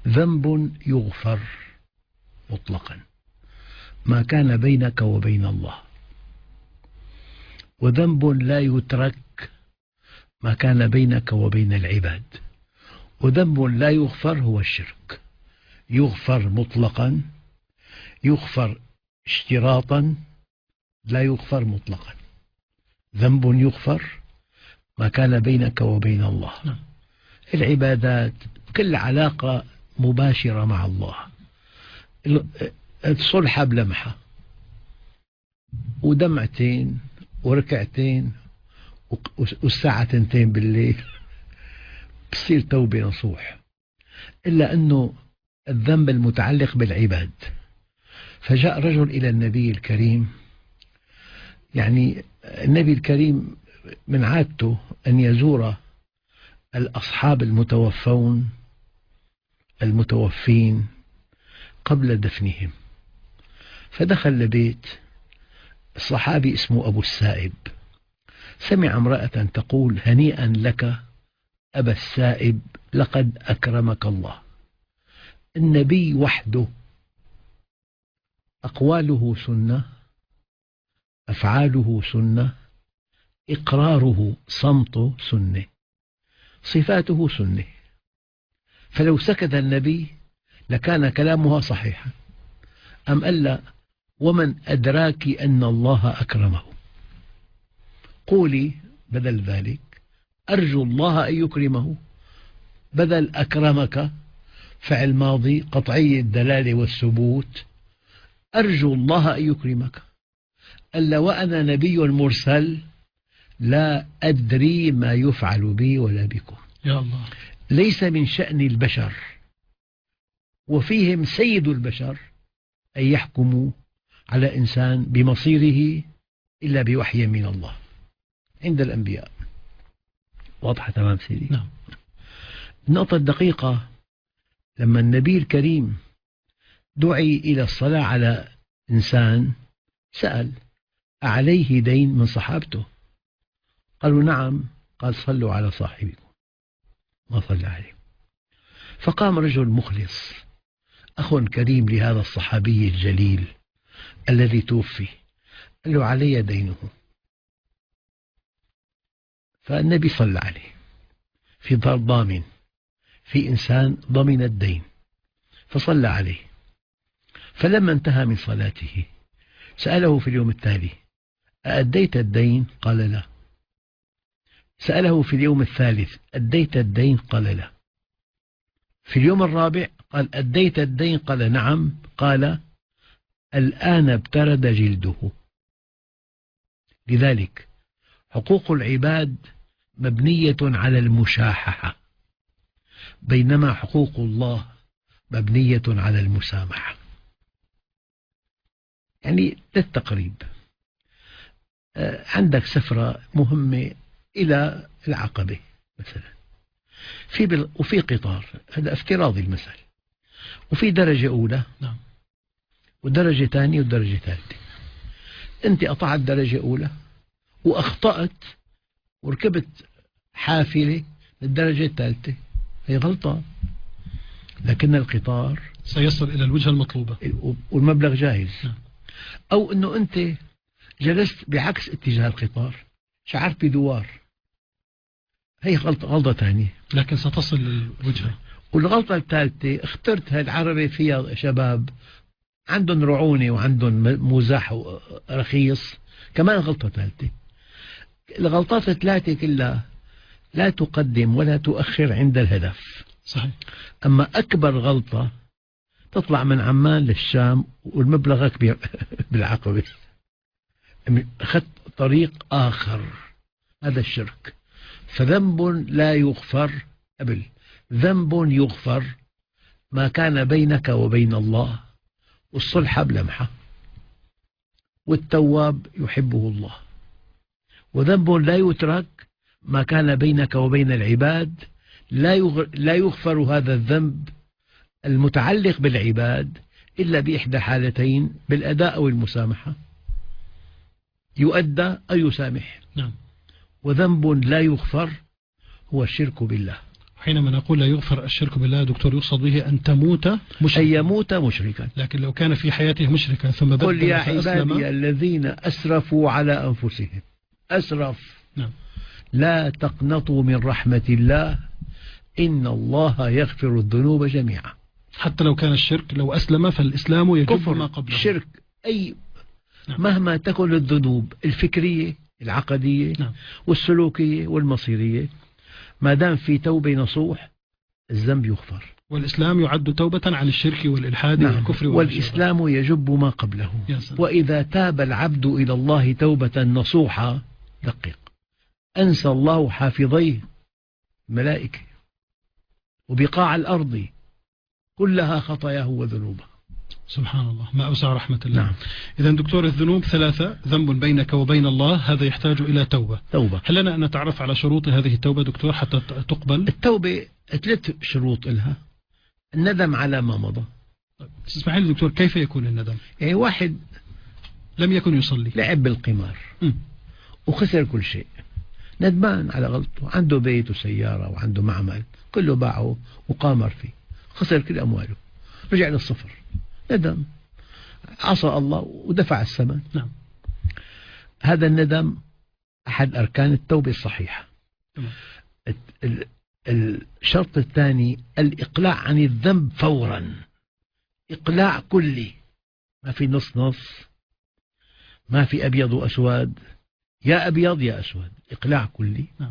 ذنب يغفر مطلقا ما كان بينك وبين الله، وذنب لا يترك ما كان بينك وبين العباد، وذنب لا يغفر هو الشرك. يغفر مطلقا، يغفر اشتراطا، لا يغفر مطلقا. ذنب يغفر ما كان بينك وبين الله. العبادات كل علاقة مباشرة مع الله، الصلحة بلمحة ودمعتين وركعتين والساعة 2 بالليل بصير توبة نصوح، إلا أنه الذنب المتعلق بالعباد. فجاء رجل إلى النبي الكريم، يعني النبي الكريم من عادته أن يزور الأصحاب المتوفين قبل دفنهم، فدخل لبيت الصحابي اسمه أبو السائب، سمع امرأة تقول: هنيئا لك أبا السائب، لقد أكرمك الله. النبي وحده أقواله سنة، أفعاله سنة، إقراره صمته سنة، صفاته سنة، فلو سكت النبي لكان كلامها صحيحا. أم ألا: ومن أدراك أن الله أكرمه، قولي بدل ذلك أرجو الله أن يكرمه، بدل أكرمك فعل ماضي قطعي الدلالة والثبوت، أرجو الله أن يكرمك. ألا وأنا نبي مرسل لا أدري ما يفعل بي ولا بكم. يا الله. ليس من شأن البشر وفيهم سيد البشر أن يحكموا على إنسان بمصيره إلا بوحي من الله عند الأنبياء. واضحة تمام سيدي؟ نعم. النقطة الدقيقة: لما النبي الكريم دعي إلى الصلاة على إنسان سأل: أعليه دين من صحابته؟ قالوا: نعم. قال: صلوا على صاحبكم. ما صلى عليه. فقام رجل مخلص، أخ كريم لهذا الصحابي الجليل الذي توفي، قال له: علي دينه. فالنبي صلى عليه في دار ضامن، في إنسان ضمن الدين، فصلى عليه. فلما انتهى من صلاته سأله في اليوم التالي: أأديت الدين؟ قال: لا. سأله في اليوم الثالث: أديت الدين؟ قال: لا. في اليوم الرابع قال: أديت الدين؟ قال: نعم. قال: الآن ابترد جلده. لذلك حقوق العباد مبنية على المشاححة، بينما حقوق الله مبنية على المسامحة. يعني للتقريب، عندك سفرة مهمة إلى العقبة مثلا، وفي قطار، هذا افتراضي المثل، وفي درجة أولى ودرجة ثانية ودرجة ثالثة. أنت قطعت درجة أولى وأخطأت وركبت حافلة للدرجة الثالثة، هي غلطة، لكن القطار سيصل إلى الوجهة المطلوبة والمبلغ جاهز. أو أنه أنت جلست بعكس اتجاه القطار، شعرت بدوار، هي غلطة ثانية، لكن ستصل للوجهة. والغلطة الثالثة: اخترت هالعربة فيها شباب عندهم رعونة وعندهم مزاح رخيص، كمان غلطة ثالثة. الغلطات الثلاثة كلها لا تقدم ولا تؤخر عند الهدف. صحيح. أما أكبر غلطة تطلع من عمان للشام والمبلغك بالعقبة، أخذت طريق آخر، هذا الشرك. فذنب لا يغفر ذنب يغفر ما كان بينك وبين الله، والصلح بلمحة، والتواب يحبه الله. وذنب لا يترك ما كان بينك وبين العباد، لا يغفر هذا الذنب المتعلق بالعباد إلا بإحدى حالتين: بالأداء أو المسامحة، يؤدى أو يسامح. نعم. وذنب لا يغفر هو الشرك بالله. حينما نقول لا يغفر الشرك بالله دكتور يقصد به أن تموت مشركا، أن يموت مشركا. لكن لو كان في حياته مشركا ثم قل يا بدل فأسلم. عبادي الذين أسرفوا على أنفسهم، أسرف، نعم. لا تقنطوا من رحمة الله إن الله يغفر الذنوب جميعا. حتى لو كان الشرك، لو أسلم فالإسلام يجب كفر، ما قبله. شرك، أي نعم. مهما تكن الذنوب الفكرية العقدية نعم. والسلوكية والمصيرية، ما دام في توبة نصوح الذنب يغفر. والإسلام يعد توبة عن الشرك والإلحاد نعم. والكفر والإسلام يجب ما قبله. وإذا تاب العبد إلى الله توبة نصوحة، دقق، أنسى الله حافظيه الملائكة وبقاع الأرض كلها خطاياه وذنوبه. سبحان الله، ما أوسع رحمة الله. نعم. إذا دكتور الذنوب ثلاثة: ذنب بينك وبين الله، هذا يحتاج إلى توبة. هل لنا أن نتعرف على شروط هذه التوبة دكتور حتى تقبل؟ التوبة 3 شروط لها. الندم على ما مضى. اسمح لي دكتور، كيف يكون الندم؟ يعني واحد لم يكن يصلي، لعب بالقمار وخسر كل شيء، ندمان على غلطه، عنده بيت وسيارة وعنده معمل كله باعه وقامر فيه، خسر كل أمواله، رجع للصفر، ندم، عصى الله ودفع الثمن. نعم. هذا الندم أحد أركان التوبة الصحيحة. الشرط الثاني الإقلاع عن الذنب فورا، إقلاع كلي، ما في نص نص، ما في أبيض وأسود، يا أبيض يا أسود، إقلاع كلي. نعم.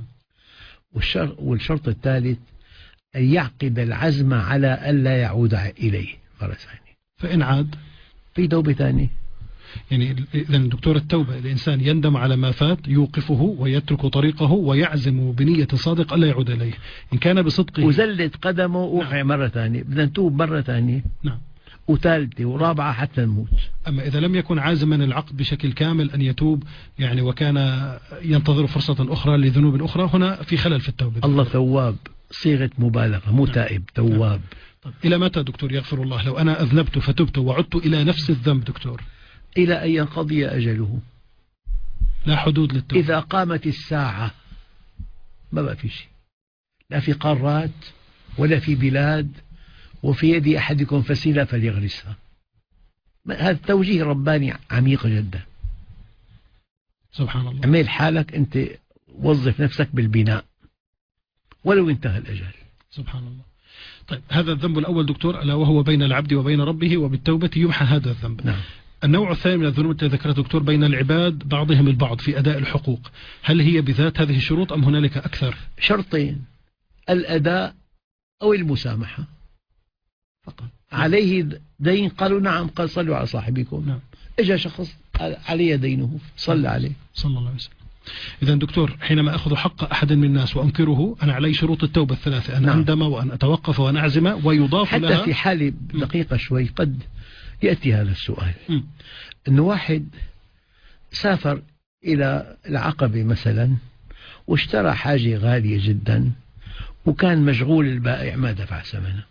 والشرط الثالث أن يعقد العزم على ألا يعود إليه مرة ثانية. فإن عاد في توبة ثانية. يعني إذا دكتور التوبة الإنسان يندم على ما فات، يوقفه ويترك طريقه ويعزم بنية صادق ألا يعود إليه. إن كان بصدقه وزلت قدمه وقع مرة ثانية، بدنا نتوب مرة ثانية. نعم. وثالثة ورابعة حتى نموت. أما إذا لم يكن عازما العقد بشكل كامل أن يتوب يعني، وكان ينتظر فرصة أخرى لذنوب أخرى، هنا في خلل في التوبة. الله تواب، صيغة مبالغة، مو تائب، تواب. نعم. طيب إلى متى دكتور يغفر الله لو أنا أذنبت فتبت وعدت إلى نفس الذنب دكتور؟ إلى أن ينقضي أجله، لا حدود للتوبة. إذا قامت الساعة ما بقى في شيء، لا في قارات ولا في بلاد، وفي يد أحدكم فسيلة فليغرسها. هذا توجيه رباني عميق جدا. سبحان الله. اعمل حالك أنت، وظف نفسك بالبناء ولو انتهى الأجل. سبحان الله. طيب هذا الذنب الأول دكتور، ألا وهو بين العبد وبين ربه، وبالتوبة يمحى هذا الذنب. نعم. النوع الثاني من الذنوب التي ذكرها دكتور بين العباد بعضهم البعض في أداء الحقوق، هل هي بذات هذه الشروط أم هنالك أكثر؟ شرطين: الأداء أو المسامحة فقط. عليه دين؟ قالوا نعم. قال صلوا على صاحبكم. نعم. اجى شخص علي دينه، صلى عليه صلى الله عليه وسلم. إذا دكتور حينما أخذ حق أحد من الناس وأنكره، أنا علي شروط التوبة الثلاثة: أن نعم. أندم وأن أتوقف وأن أعزم، ويضاف حتى لها في حالة دقيقة شوي قد يأتي هذا السؤال. أنه واحد سافر إلى العقبة مثلا واشترى حاجة غالية جدا، وكان مشغول البائع ما دفع ثمنها،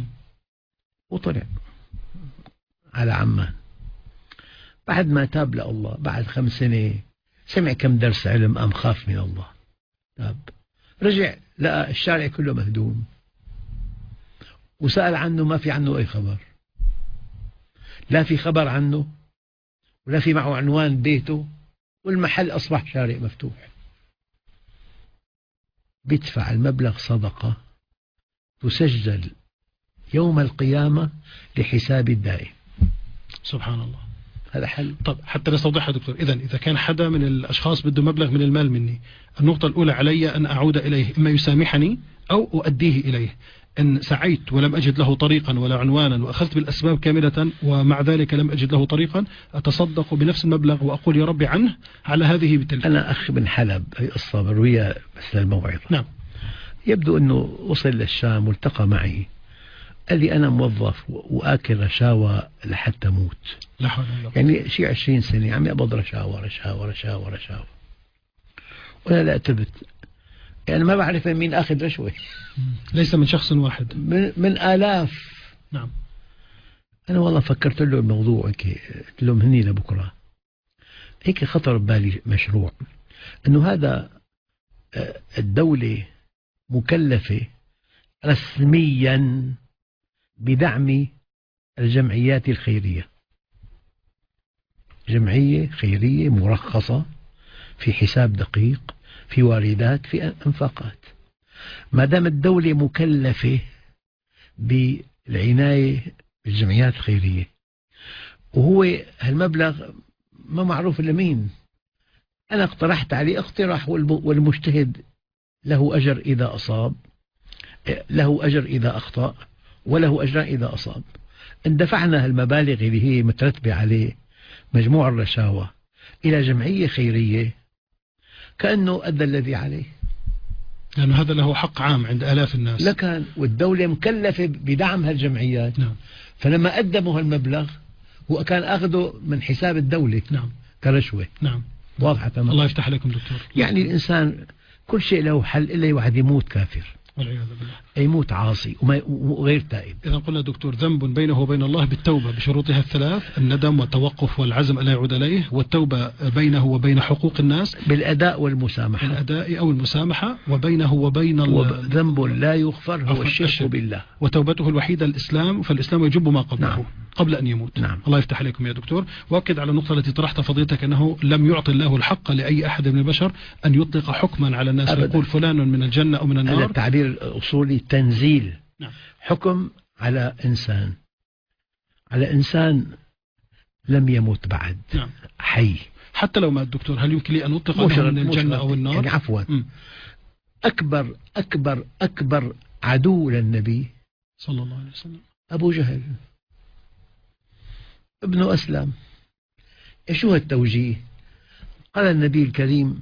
وطلع على عمان. بعد ما تاب لله بعد 5 سنين، سمع كم درس علم، قام خاف من الله، تاب، رجع لقى الشارع كله مهدوم، وسأل عنه ما في عنه أي خبر، لا في خبر عنه ولا في معه عنوان بيته، والمحل أصبح شارع مفتوح. بيدفع المبلغ صدقة تسجل يوم القيامة لحساب الدائم. سبحان الله. هذا حل. طب حتى نستوضحها دكتور، إذا كان حدا من الأشخاص بده مبلغ من المال مني، النقطة الأولى علي أن أعود إليه، إما يسامحني أو أؤديه إليه. إن سعيت ولم أجد له طريقا ولا عنوانا، وأخذت بالأسباب كاملة ومع ذلك لم أجد له طريقا، أتصدق بنفس المبلغ وأقول يا ربي عنه على هذه بتلك. أنا أخ من حلب، هي قصة برويها بس للموعظة. نعم. يبدو أنه وصل للشام والتقى معي، قال لي أنا موظف وآكل رشاوى لحتى أموت. لا حول ولا قوة. يعني شيء 20 سنة عم يقبض رشاوى رشاوى رشاوى رشاوى، وأنا لا أتبت، يعني ما بعرف من مين أخذ رشوة. ليس من شخص واحد، من آلاف. نعم. أنا والله فكرت له الموضوع هيك، قلت له مهني لبكرة، هيك خطر ببالي مشروع أنه هذا الدولة مكلفة رسميا بدعم الجمعيات الخيرية. جمعية خيرية مرخصة في حساب دقيق، في واردات، في أنفاقات. ما دام الدولة مكلفة بالعناية بالجمعيات الخيرية، وهو هالمبلغ ما معروف لمين، أنا اقترحت عليه اقتراح، والمجتهد له أجر إذا أصاب، له أجر إذا أخطأ، وله أجر إذا أصاب. إن دفعنا هالمبالغ اللي هي مترتبة عليه مجموع الرشاوى إلى جمعية خيرية كأنه أدى الذي عليه، لأنه هذا له حق عام عند آلاف الناس. لكن والدولة مكلفة بدعم هالجمعيات. نعم. فلما قدموا هالمبلغ هو كان أخذه من حساب الدولة. نعم. كرشوة. نعم. واضحة تمام. الله يفتح عليكم دكتور. يعني الإنسان كل شيء له حل إلا واحد يموت كافر، والعياذ بالله، يموت عاصي وغير تائب. إذا قلنا دكتور ذنب بينه وبين الله بالتوبة بشروطها الثلاث: الندم والتوقف والعزم ألا يعود إليه، والتوبة بينه وبين حقوق الناس بالأداء والمسامحة، الأداء أو المسامحة، وبينه وبين ذنب لا يغفر هو الشرك بالله، وتوبته الوحيدة الإسلام، فالإسلام يجب ما قبله. نعم. قبل أن يموت. نعم. الله يفتح عليكم يا دكتور. وأكد على النقطة التي طرحت فضيلتك أنه لم يعطي الله الحق لأي أحد من البشر أن يطلق حكما على الناس يقول فلان من الجنة أو من النار. هذا التعبير الأصولي تنزيل. نعم. حكم على إنسان لم يمت بعد. نعم. حي. حتى لو مات دكتور، هل يمكن لي أن أطلق أنه من الجنة أو النار؟ يعني عفوا. أكبر أكبر أكبر عدو للنبي صلى الله عليه وسلم أبو جهل ابن أسلم. شو هالتوجيه؟ قال النبي الكريم: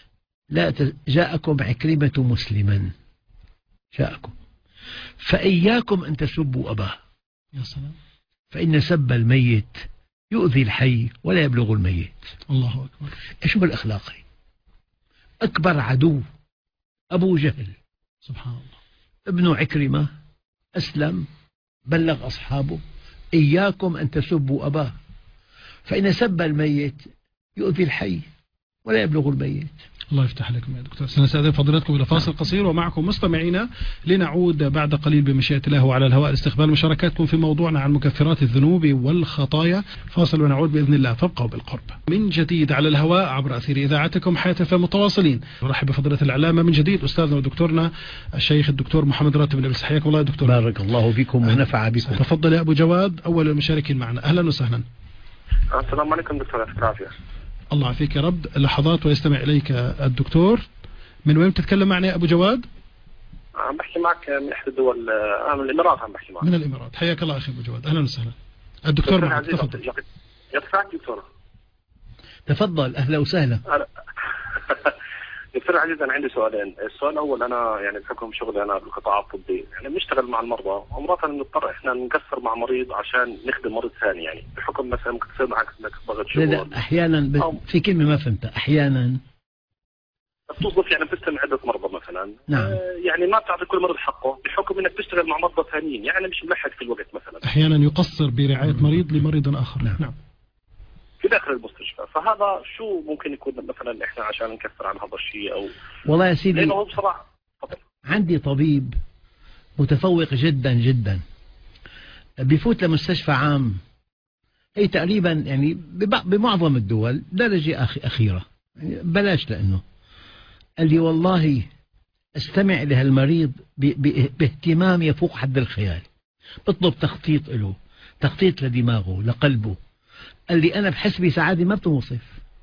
جاءكم عكرمة مسلما، جاءكم، فإياكم أن تسبوا أباه. يا سلام. فإن سب الميت يؤذي الحي ولا يبلغ الميت. الله أكبر. شو الأخلاق؟ أكبر عدو أبو جهل، سبحان الله، ابن عكرمة أسلم، بلغ أصحابه: إياكم أن تسبوا أباه، فإن سب الميت يؤذي الحي ولا يبلغ الميت. الله يفتح لكم يا دكتور. سنستأذن فضيلتكم إلى فاصل قصير، ومعكم مستمعينا لنعود بعد قليل بمشيئة الله وعلى الهواء لاستقبال مشاركاتكم في موضوعنا عن مكفرات الذنوب والخطايا. فاصل ونعود بإذن الله، فابقوا بالقرب. من جديد على الهواء عبر أثير إذاعتكم حياة FM متواصلين. نرحب بفضيلة العلامة من جديد أستاذنا ودكتورنا الشيخ الدكتور محمد راتب النبيل. حياكم الله يا دكتور. بارك الله بكم ونفع بكم. تفضل يا أبو جواد، أول المشاركين معنا. أهلا وسهلا. السلام عليكم دكتور، يعطيك العافية. الله يعافيك يا رب. لحظات ويستمع إليك الدكتور. من وين تتكلم معنا يا أبو جواد؟ عم بحكي معك من إحدى الدول، من الإمارات. عم بحكي معك من الإمارات. حياك الله أخي أبو جواد، أهلا وسهلا. الدكتور معك، تفضل. يعطيك العافية دكتور. تفضل، أهلا وسهلا. دكتور عزيز، أنا عندي سؤالين. السؤال الأول، أنا يعني بحكم شغلي أنا بالقطاع الطبي، يعني بنشتغل مع المرضى، ومرات بنضطر إحنا نقصر مع مريض عشان نخدم مريض ثاني، يعني بحكم مثلا ممكن تصير معك إنك ضغط شغل. لا أحيانا في كلمة ما فهمتها. أحيانا بتوظف يعني بتستلم عدة مرضى مثلا. نعم. يعني ما بتعطي كل مريض حقه بحكم إنك تشتغل مع مرضى ثانيين، يعني مش ملحق في الوقت مثلا. أحيانا يقصر برعاية مريض لمريض آخر. نعم. في داخل المستشفى. فهذا شو ممكن يكون مثلا احنا عشان نكثر عن هذا الشيء؟ او والله يا سيدي، لانه بصراحه عندي طبيب متفوق جدا جدا بيفوت لمستشفى عام، هي تقريبا يعني بمعظم الدول درجة أخيرة، يعني بلاش، لأنه قال لي والله استمع لهالمريض باهتمام يفوق حد الخيال، بطلب تخطيط له، تخطيط لدماغه لقلبه. قال لي أنا بحس بسعادة ما بتوصف،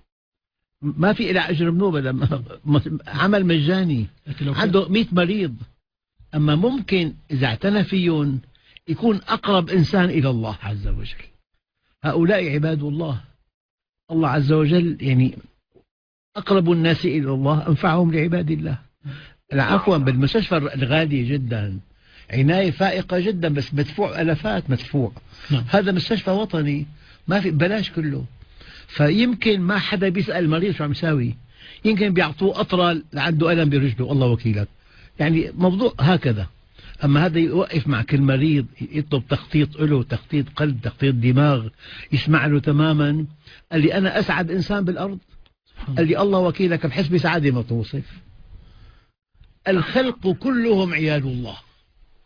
ما في إلى أجر بنوبة، عمل مجاني، عنده 100 مريض، أما ممكن إذا اعتنى فيهم يكون أقرب إنسان إلى الله عز وجل. هؤلاء عباد الله، الله عز وجل يعني أقرب الناس إلى الله أنفعهم لعباد الله. عفوا، بالمستشفى الغالية جدا، عناية فائقة جدا، بس مدفوع ألفات مدفوع. هذا مستشفى وطني، ما في بلاش كله. فيمكن ما حدا بيسأل المريض شو عم يساوي، يمكن بيعطوه قطرة لعنده ألم برجله، الله وكيلك، يعني موضوع هكذا. أما هذا يوقف مع كل مريض يطلب تخطيط له، تخطيط قلب، تخطيط دماغ، يسمع له تماما. قال لي أنا أسعد إنسان بالأرض. قال لي الله وكيلك بحس بسعادة ما توصف. الخلق كلهم عيال الله،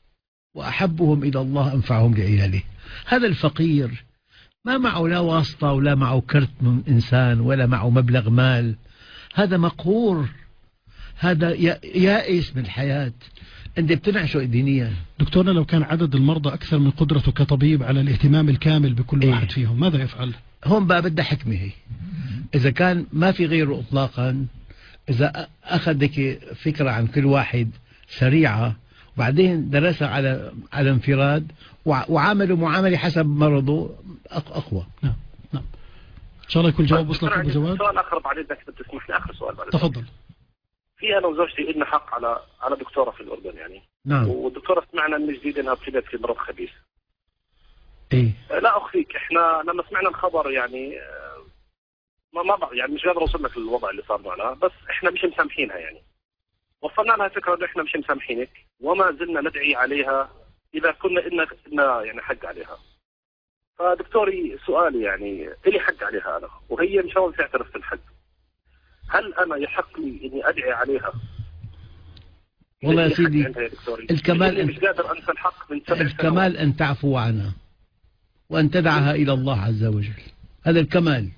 وأحبهم إلى الله أنفعهم لعياله. هذا الفقير ما معه لا واسطة ولا معه كرت من إنسان ولا معه مبلغ مال، هذا مقهور، هذا يائس من الحياة. أنت بتنعشه دينيا. دكتورنا، لو كان عدد المرضى أكثر من قدرته كطبيب على الاهتمام الكامل بكل واحد فيهم ماذا يفعل؟ هون بقى بدها حكمة هي. إذا كان ما في غيره إطلاقا، إذا أخذك فكرة عن كل واحد سريعة وبعدين درسها على انفراد وعاملوا معاملة حسب مرضه أقوى. نعم نعم. إن شاء الله يكون جواب وصلك أبو جواد. سؤال آخر بعد إذنك تسمح لي، آخر سؤال بعد. تفضل. في أنا وزوجتي إلنا حق على دكتورة في الأردن يعني. نعم. والدكتورة سمعنا من جديد إنها ابتلت في مرض خبيث. إيه. لا أخفيك، إحنا لما سمعنا الخبر يعني ما يعني مش قادر أوصل لك الوضع اللي صار معنا، بس إحنا مش مسامحينها يعني. وصلنا لها فكرة إنه إحنا مش مسامحينك، وما زلنا ندعي عليها إذا كنا إلنا يعني حق عليها. فدكتوري سؤالي يعني إلي حق عليها أنا، وهي مش راضية تعترف بالحق. هل أنا يحق لي إني أدعي عليها؟ والله يا سيدي، الكمال مش قادر أنسى الحق من 7 الكمال أن تعفو عنها وأن تدعها إلى الله عز وجل، هذا الكمال.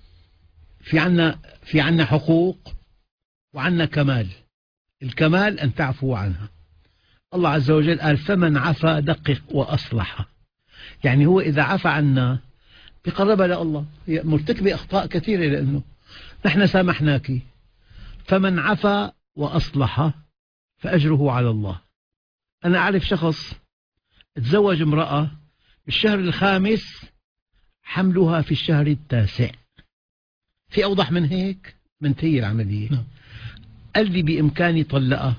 في عنا حقوق وعنا كمال. الكمال أن تعفو عنها. الله عز وجل قال فمن عفا دقق وأصلح، يعني هو إذا عفى عنا بقربها لله. هي مرتكبة أخطاء كثيرة لأنه نحن سامحناك، فمن عفا وأصلح فأجره على الله. أنا أعرف شخص تزوج امرأة بالشهر الخامس، حملها في الشهر التاسع. في أوضح من هيك؟ منتهية العملية. قال لي بإمكاني طلقها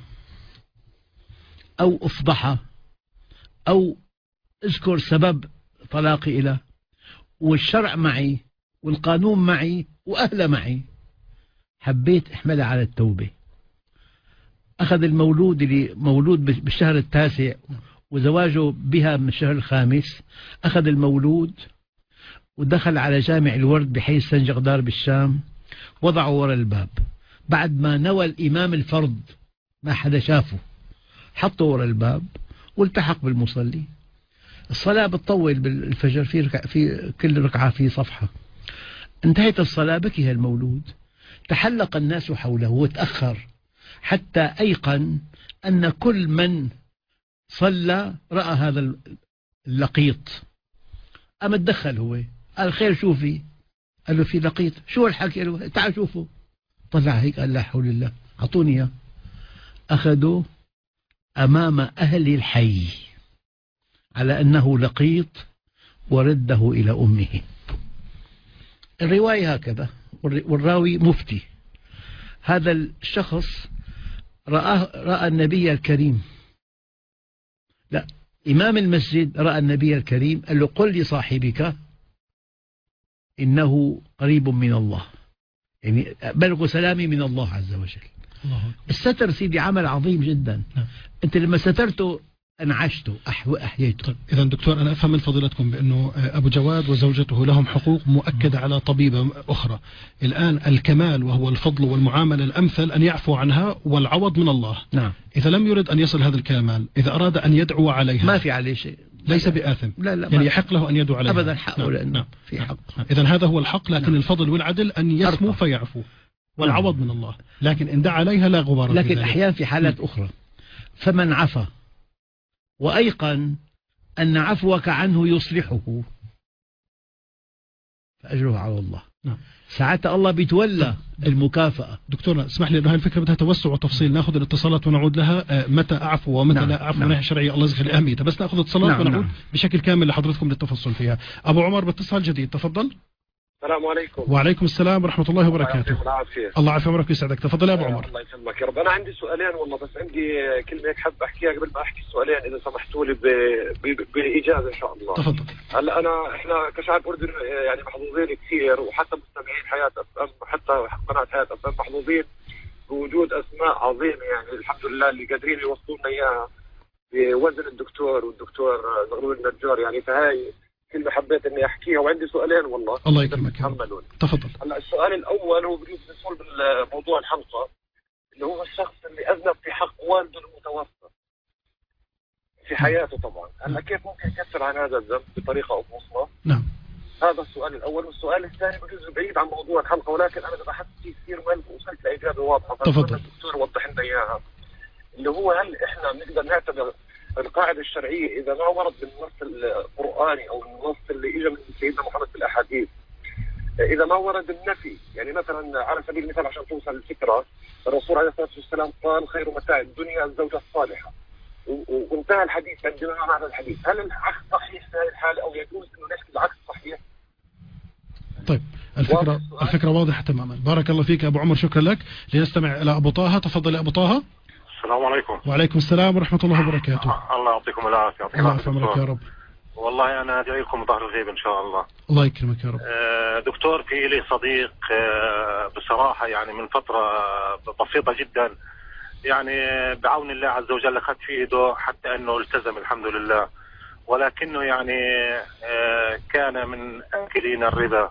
أو أفضحها أو أذكر سبب طلاقي إله، والشرع معي والقانون معي وأهله معي. حبيت أحملها على التوبة. أخذ المولود اللي مولود بالشهر التاسع وزواجه بها من الشهر الخامس، أخذ المولود ودخل على جامع الورد بحي سنجقدار بالشام، وضعه وراء الباب. بعد ما نوى الإمام الفرض ما حدا شافه، حطه وراء الباب والتحق بالمصلي. الصلاة بتطول بالفجر، في كل ركعة في صفحة. انتهت الصلاة، بكي المولود، تحلق الناس حوله وتأخر حتى أيقن أن كل من صلى رأى هذا اللقيط. أما تدخل هو، قال خير شوفي، قال له في لقيط. شو الحكي؟ قال له تعال شوفه. طلع هيك، قال لا حول الله، أعطوني إياه. أخذوا أمام أهل الحي على أنه لقيط ورده إلى أمه. الرواية هكذا، والراوي مفتي. هذا الشخص رأى النبي الكريم، لا، إمام المسجد رأى النبي الكريم، قال له قل لصاحبك إنه قريب من الله، يعني بلغ سلامي من الله عز وجل. الستر سيدي عمل عظيم جدا. أنت لما سترته أنعشته أحييته. طيب إذا دكتور، أنا أفهم من فضيلتكم بأنه أبو جواد وزوجته لهم حقوق مؤكدة على طبيبة أخرى. الآن الكمال وهو الفضل والمعاملة الأمثل أن يعفو عنها والعوض من الله. نعم. إذا لم يرد أن يصل هذا الكمال، إذا أراد أن يدعو عليها ما في عليه شيء، ليس بآثم. لا لا، يعني يحق له أن يدعو عليها أبدا، حقه لأنه في حق. إذا هذا هو الحق، لكن الفضل والعدل أن يسمو فيعفو والعوض من الله. لكن إن دعا عليها لا غبار. لكن أحيانا في حالات أخرى، فمن عفا وأيقن أن عفوك عنه يصلحه فأجره على الله. ساعتها الله بيتولى المكافأة. دكتور اسمح لي، أنه هذه الفكرة بدها توسع وتفصيل، نأخذ الاتصالات ونعود لها. متى أعفو ومتى لا أعفو من ناحية شرعية، الله يجزيك أهميتها، بس نأخذ اتصالات ونعود بشكل كامل لحضرتكم للتفصل فيها. أبو عمر باتصال جديد، تفضل. السلام عليكم. وعليكم السلام ورحمة الله وبركاته. الله يعافيك ويبارك يسعدك. تفضل يا أبو عمر. الله يسلمك يا رب. أنا عندي سؤالين والله، بس عندي كلمة هيك حابب أحكيها قبل ما أحكي السؤالين، إذا سمحتوا لي بإجازة إن شاء الله. تفضل. هلا إحنا كشعب أردني يعني محظوظين كثير، وحتى مستمعين حياة أفهم، حتى قناة حياة أفهم محظوظين بوجود أسماء عظيمة، يعني الحمد لله اللي قادرين يوصلوا لنا إياها بوزن الدكتور والدكتور زغلول النجار يعني. فهاي كلمة حبيت اني احكيها، وعندي سؤالين والله. الله يكرمك. تفضل. هلا السؤال الاول هو بصلب موضوع الحلقة، اللي هو الشخص اللي اذنب في حق والده المتوفى. في حياته طبعا. هلا كيف ممكن يكفر عن هذا الذنب بطريقة أو بأخرى؟ نعم. هذا السؤال الأول. والسؤال الثاني بجوز بعيد عن موضوع الحلقة، ولكن أنا بحثت فيه كثير مهم ووصلت لإجابة واضحة. تفضل الدكتور وضح لنا إياها، اللي هو هل إحنا بنقدر نعتبر القاعدة الشرعية إذا ما ورد بالنص القرآني أو النص اللي إجا من سيدنا محمد في الأحاديث، إذا ما ورد النفي، يعني مثلا على سبيل المثال عشان توصل الفكرة، الرسول عليه الصلاة والسلام قال خير متاع الدنيا الزوجة الصالحة، وانتهى الحديث عندنا معنى الحديث. هل العكس صحيح في هذه الحالة أو يجوز إنه نحكي العكس صحيح؟ طيب الفكرة واضحة تماما. بارك الله فيك أبو عمر، شكرا لك. لنستمع إلى أبو طه. تفضل يا أبو طه. السلام عليكم. وعليكم السلام ورحمة الله وبركاته. الله يعطيكم العافية. الله يعافيك يا رب. والله أنا أدعي لكم ظهر الغيب إن شاء الله. الله يكرمك يا رب. دكتور، في لي صديق بصراحة يعني من فترة بسيطة جدا، يعني بعون الله عز وجل أخذت في إيده حتى أنه التزم الحمد لله، ولكنه يعني كان من آكلين الربا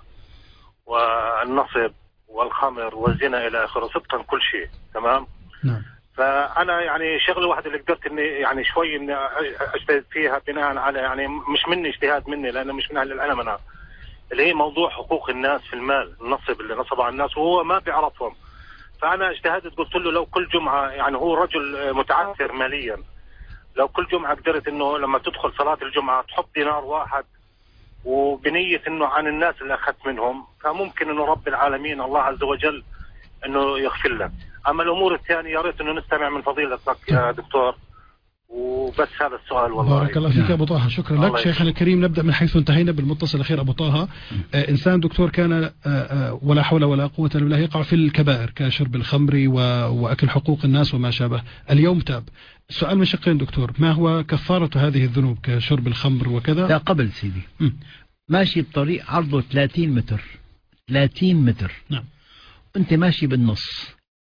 والنصب والخمر والزنا إلى آخره، صدقا كل شيء تمام. نعم. فأنا يعني شغلة واحدة اللي قدرت إني يعني شوي إني أجتهد فيها بناء على يعني مش مني اجتهاد مني لأنه مش من أهل العلم أنا، اللي هي موضوع حقوق الناس في المال، النصب اللي نصب على الناس وهو ما بيعرفهم. فأنا اجتهدت قلت له لو كل جمعة، يعني هو رجل متعثر ماليا، لو كل جمعة قدرت إنه لما تدخل صلاة الجمعة تحط دينار واحد وبنية إنه عن الناس اللي أخذت منهم، فممكن إنه رب العالمين الله عز وجل إنه يغفر لك. أما الأمور الثانية يا ريت إنه نستمع من فضيلتك يا دكتور، وبس هذا السؤال. والله بارك الله فيك أبو طه، شكرا لك. شيخنا الكريم، نبدأ من حيث انتهينا بالمتصل الأخير. أبو طه، إنسان دكتور كان ولا حول ولا قوة إلا بالله يقع في الكبائر كشرب الخمر وأكل حقوق الناس وما شابه، اليوم تاب. السؤال من شقين دكتور، ما هو كفارة هذه الذنوب كشرب الخمر وكذا؟ لا قبل سيدي، ماشي بطريق عرضه 30 متر 30 متر. نعم. أنت ماشي بالنص،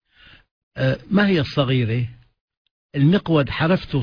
ما هي الصغيرة؟ المقود حرفته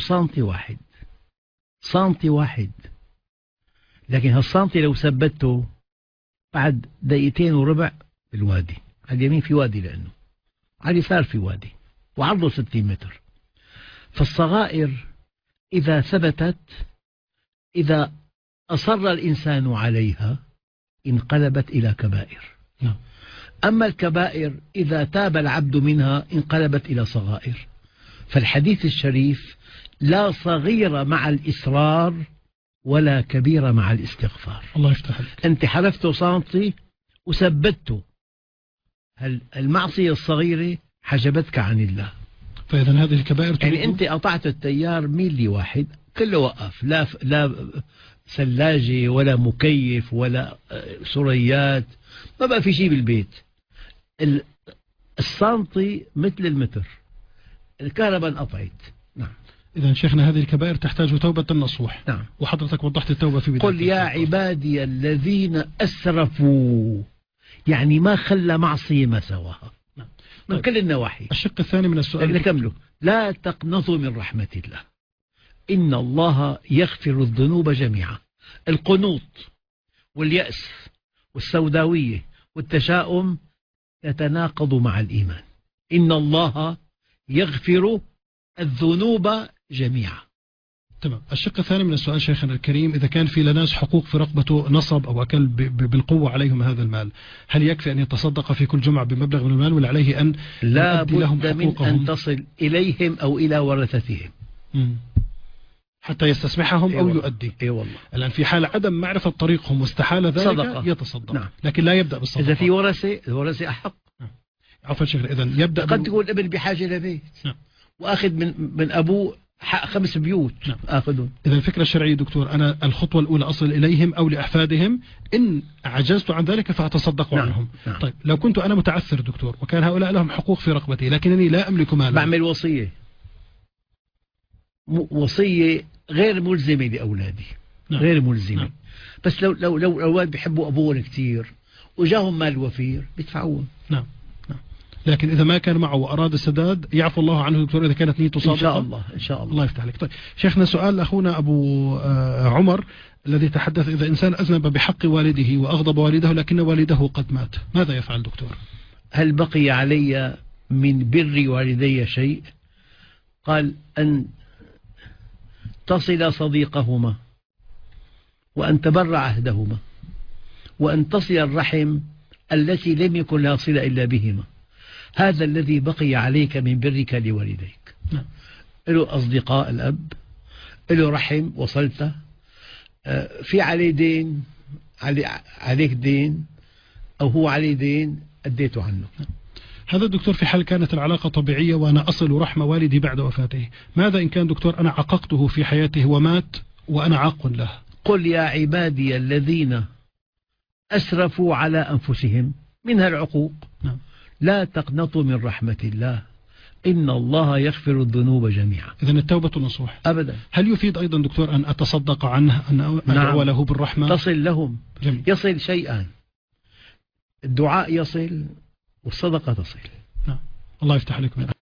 سنتي واحد، لكن هالسنتي لو ثبته بعد دقيقتين وربع بالوادي، على اليمين في وادي لأنه، على اليسار في وادي، وعرضه 60 متر. فالصغائر إذا ثبتت، إذا أصر الإنسان عليها انقلبت إلى كبائر. أما الكبائر إذا تاب العبد منها انقلبت إلى صغائر. فالحديث الشريف لا صغير مع الإصرار ولا كبير مع الاستغفار. الله يفتح عليك. أنت حلفت سنتي وثبته، المعصية الصغيرة حجبتك عن الله. فإذا هذه الكبائر يعني أنت قطعت التيار ميلي واحد كله وقف، لا ثلاجة ولا مكيف ولا سريات، ما بقى في شيء بالبيت. السنتي مثل المتر، الكهرباء انقطعت. نعم. إذا شيخنا هذه الكبائر تحتاج توبة نصوح. نعم. وحضرتك وضحت التوبة في بداية. قل يا عبادي الذين أسرفوا، يعني ما خلى معصية ما سواها. نعم. من كل النواحي. الشق الثاني من السؤال نكمله. لا تقنطوا من رحمة الله إن الله يغفر الذنوب جميعا. القنوط واليأس والسوداوية والتشاؤم تتناقض مع الإيمان. إن الله يغفر الذنوب جميعا. تمام. الشق الثاني من السؤال شيخنا الكريم، إذا كان في لناس حقوق في رقبته نصب أو أكل بالقوة عليهم هذا المال، هل يكفي أن يتصدق في كل جمعة بمبلغ من المال، ولا عليه أن لا يؤدي لهم بد من حقوقهم؟ أن تصل إليهم أو إلى ورثتهم حتى يستسمحهم أو يؤدي. اي والله. الآن في حال عدم معرفة طريقهم واستحال ذلك صدقة. يتصدق. نعم. لكن لا يبدأ بالصدقة. إذا في ورثة، الورثة أحق. عفوا شيخنا، إذا يبدأ قد تكون الابن بحاجة لبيت. نعم. وأخذ من أبوه 5 بيوت. نعم. آخذهم. إذا الفكرة الشرعية دكتور، أنا الخطوة الأولى أصل إليهم أو لأحفادهم، إن عجزت عن ذلك فأتصدق عنهم. نعم. طيب لو كنت أنا متعثر دكتور وكان هؤلاء لهم حقوق في رقبتي لكنني لا أملك مالا، بعمل وصية، وصية غير ملزمة لأولادي. نعم. غير ملزمة. نعم. بس لو الأولاد بيحبوا أبوهم كتير وجاهم مال وفير بيدفعون. نعم. لكن إذا ما كان معه وأراد السداد يعفو الله عنه دكتور، إذا كانت نيته صادقة. إن شاء الله. إن شاء الله. الله يفتح عليك. طيب شيخنا، سؤال أخونا أبو عمر الذي تحدث، إذا إنسان أذنب بحق والده وأغضب والده لكن والده قد مات، ماذا يفعل دكتور؟ هل بقي علي من بر والدي شيء؟ قال أن تصل صديقهما، وأن تبر عهدهما، وأن تصل الرحم التي لم يكن لها صلة إلا بهما. هذا الذي بقي عليك من برك لوالديك. له أصدقاء الأب، له رحم وصلته، في عليه دين، عليك دين، أو هو عليه دين أديته عنه. هذا الدكتور في حال كانت العلاقة طبيعية وأنا أصل رحم والدي بعد وفاته، ماذا إن كان دكتور أنا عققته في حياته ومات وأنا عاق له؟ قل يا عبادي الذين أسرفوا على أنفسهم، منها العقوق، لا تقنطوا من رحمة الله إن الله يغفر الذنوب جميعا. إذن التوبة نصوح أبدا. هل يفيد أيضا دكتور أن أتصدق عنه، أن أدعو له بالرحمة؟ تصل لهم. جميل. يصل شيئان، الدعاء يصل والصدقة تصل. الله يفتح عليكم.